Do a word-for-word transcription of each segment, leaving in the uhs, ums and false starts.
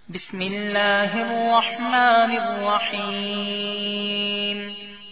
بسم الله الرحمن الرحيم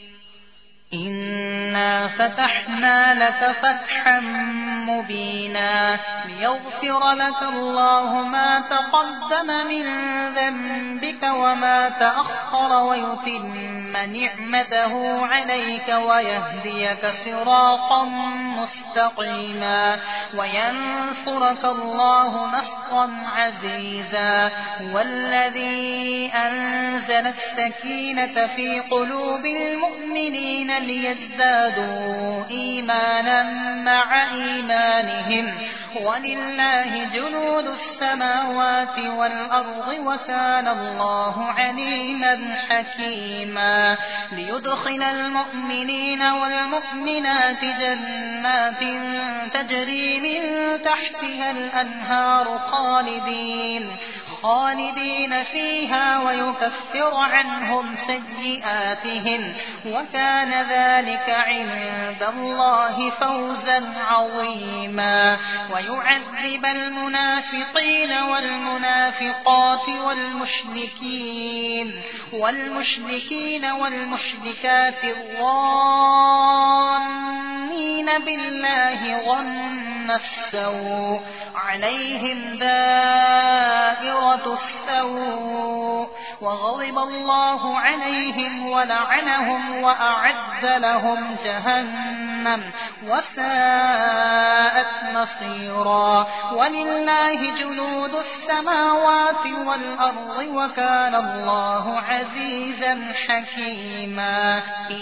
إنا فتحنا لك فتحا مبينا ليغفر لك الله ما تقدم من ذنبك وما تأخر ويتم نعمته عليك ويهديك صراطا مستقيما وينصرك الله نصرا عزيزا والذي أنزل السكينة في قلوب المؤمنين ليزدادوا إيمانا مع إيمانهم ولله جنود السماوات والأرض وكان الله عليما حكيما ليدخل المؤمنين والمؤمنات جنات تجري من تحتها الأنهار خالدين خالدين فيها ويكفر عنهم سيئاتهم وكان ذلك عند الله فوزا عظيما ويعذب المنافقين والمنافقات والمشركين والمشركين والمشركات الظانين بالله ظن السوء عليهم دائرة السوء وغضب الله عليهم ولعنهم وأعد لهم جهنم وساءت مصيرا ولله جنود السماوات والأرض وكان الله عزيزا حكيما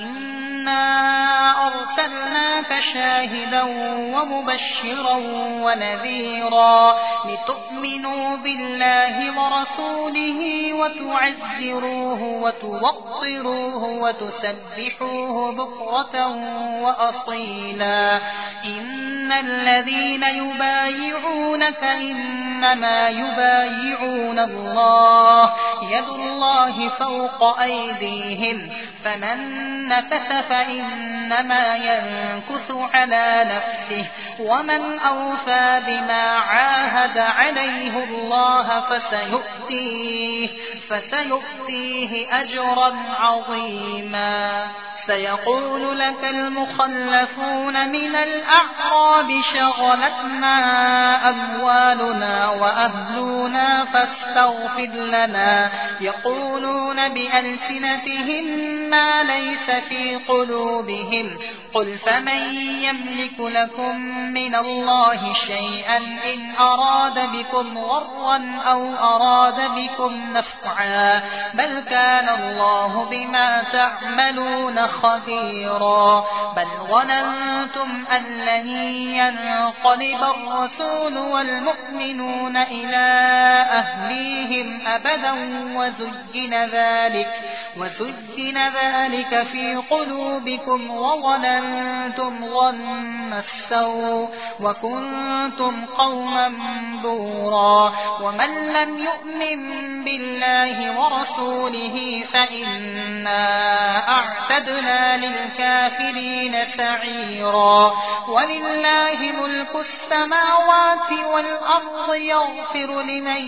إنا أرسلناك شاهدا ومبشرا ونذيرا لتؤمنوا بالله ورسوله وتعزروه وتوقروه وتسبحوه بكرة وأصيلا إن الذين يبايعونك إنما يبايعون الله يد الله فوق أيديهم فمن نكث فإنما ينكث على نفسه ومن أوفى بما عاهد عليه الله فسيؤتيه, فسيؤتيه أجرا عظيما سيقول لك المخلفون من الأعراب شغلتنا أموالنا وأهلنا فاستغفر لنا يقولون بألسنتهم ما ليس في قلوبهم قل فمن يملك لكم من الله شيئا إن أراد بكم غرا أو أراد بكم نفعا بل كان الله بما تعملون خبيرا بل ظننتم أن لن ينقلب الرسول والمؤمنون إلى أهليهم أبدا وزين ذلك وزين ذلك في قلوبكم وظننتم ظن السوء وكنتم قوما بورا ومن لم يؤمن بالله ورسوله فإنا أعتدنا للكافرين سعيرا ولله ملك السماوات والأرض يغفر لمن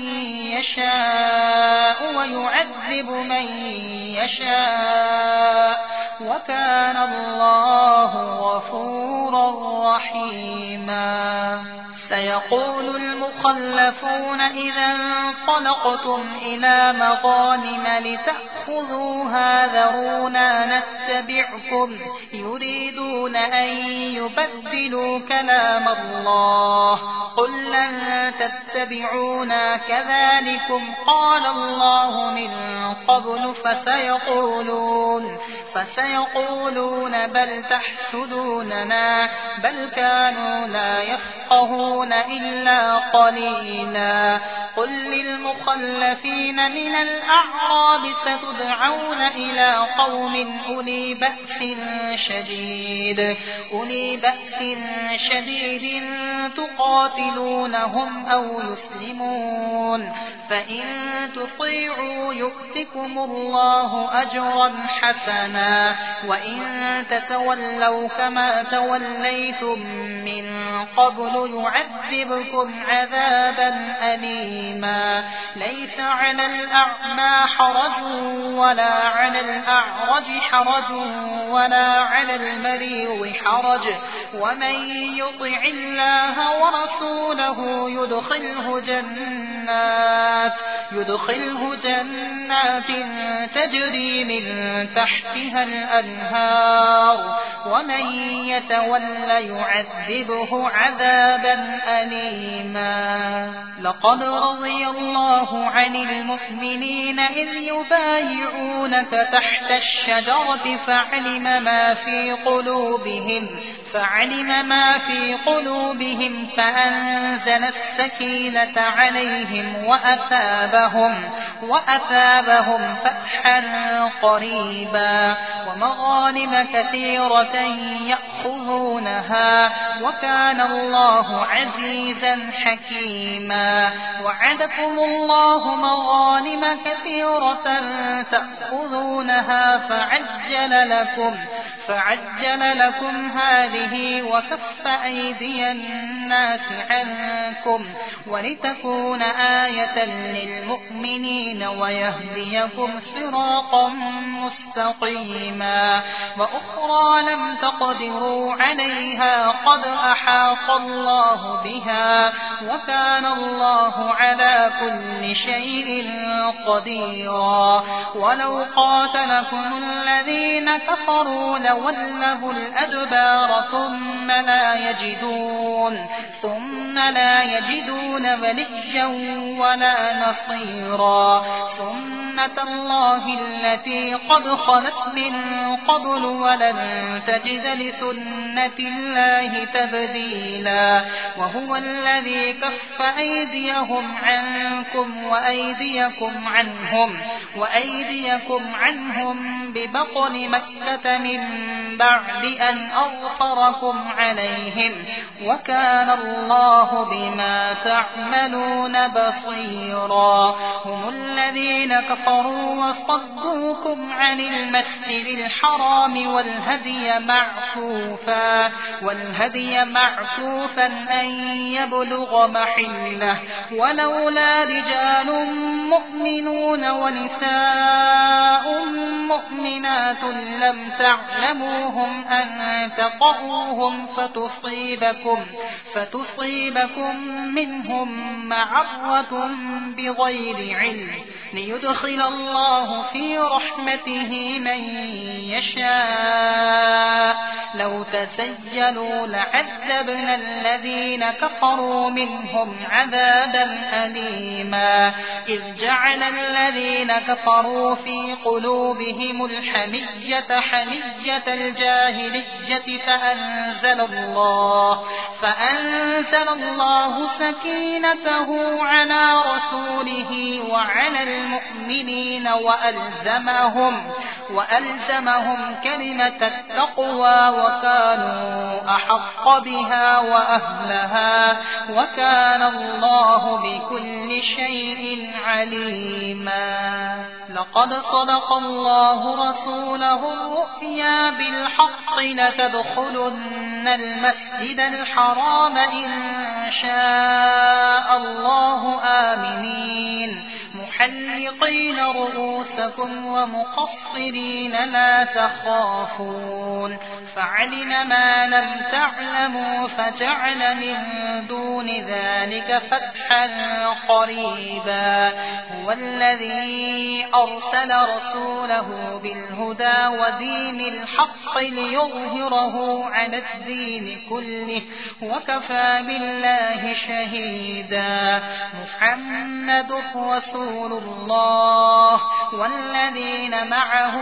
يشاء ويعذب من يشاء وكان الله غفورا رحيما سيقول المخلفون إذا انطلقتم إلى مغانم لتأخذوها ذرونا نتبعكم يريدون أن يبدلوا كلام الله قل لن تتبعونا كذلكم قال الله من قبل فسيقولون فسيقولون بل تحسدوننا بل كانوا لا يفقهون إلا قليلا قل للمخلفين من الأعراب ستدعون إلى قوم أولي بأس شديد أولي بأس شديد تقاتلونهم أو يسلمون فإن تطيعوا يؤتكم الله أجرا حسنا وإن تتولوا كما توليتم من قبل يعذبكم عذابا أليما أليما ليس على الأعمى حرج ولا على الأعرج حرج ولا على المريض حرج ومن يطع الله ورسوله يدخله جنات يدخله جنات تجري من تحتها الأنهار ومن يتولى يعذبه عذابا أليما لقد رضي الله عن المؤمنين إذ يبايعونك تحت الشجرة فعلم ما في قلوبهم فعلم ما في قلوبهم فأنزل السكينة عليهم وأثابهم وأثابهم فتحا قريبا ومغانم كثيرة يأخذونها وكان الله عزيزا حكيما وعدكم الله مغانم كثيرة تأخذونها فعجل لكم فعجل لكم هذه وكف أيدي الناس عنكم ولتكون آية للمؤمنين ويهديكم صراطا مستقيما وأخرى لم تقدروا عليها قد أحاط الله بها وكان الله على كل شيء قديرا ولو قاتلكم الذين كفروا لولوا الأدبار ثم لا يجدون ثم لا يجدون وليا ولا نصيرا سنة الله التي قد خلت من قبل ولن تجد لسنة الله تبديلا وهو الذي كف أيديهم عنكم وأيديكم عنهم وأيديكم عنهم ببطن مكة من بعد أن أظفركم عليهم وكان الله بما تعملون بصيرا هم الذين كفروا وصدوكم عن المسجد الحرام والهدي معكوفا والهدي معكوفا أن يبلغ محله ولولا رجال مؤمنون ونساء مؤمنات لم تعلموهم أن تطؤوهم فتصيبكم فتصيبكم منهم معرة بغير علم ليدخل الله في رحمته من يشاء لو تسيلوا لعذبنا الذين كفروا منهم عذابا أليما إذ جعل الذين كفروا في قلوبهم الحمية حمية الجاهلية فأنزل الله فأنزل الله سكينته على رسوله وعلى المؤمنين وألزمهم وألزمهم كلمة التقوى وكانوا أحق بها وأهلها وكان الله بكل شيء عليما لقد صدق الله رسوله الرؤيا بالحق لتدخلن المسجد الحرام إن شاء الله آمنين محلقين رؤوسكم ومقصرين لا تخافون فعلم ما لم تعلموا فجعل من دون ذلك فتحا قريبا هو الذي أرسل رسوله بالهدى ودين الحق ليظهره على الدين كله وكفى بالله شهيدا محمد رسول الله والذين معه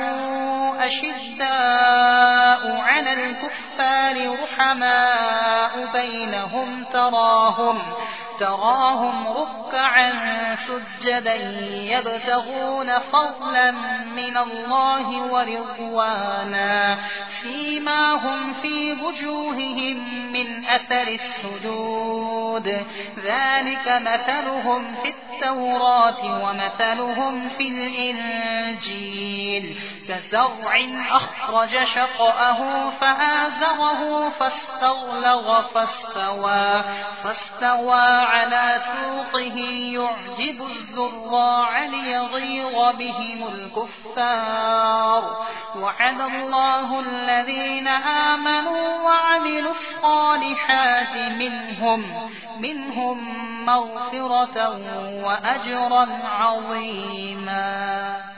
أشداء على الكفار رحماء بينهم تراهم تراهم ركعا سجدا يبتغون فضلا من الله ورضوانا سيماهم في وجوههم من أثر السجود ذلك مثلهم في التوراة ومثلهم في الإنجيل كزرع أخرج شطأه فآزره فاستغلظ فاستوى فاستوى على سوقه يعجب الزراع ليغيظ بهم الكفار وعد الله الذين آمنوا وعملوا الصالحات منهم منهم مغفرة وأجرا عظيما.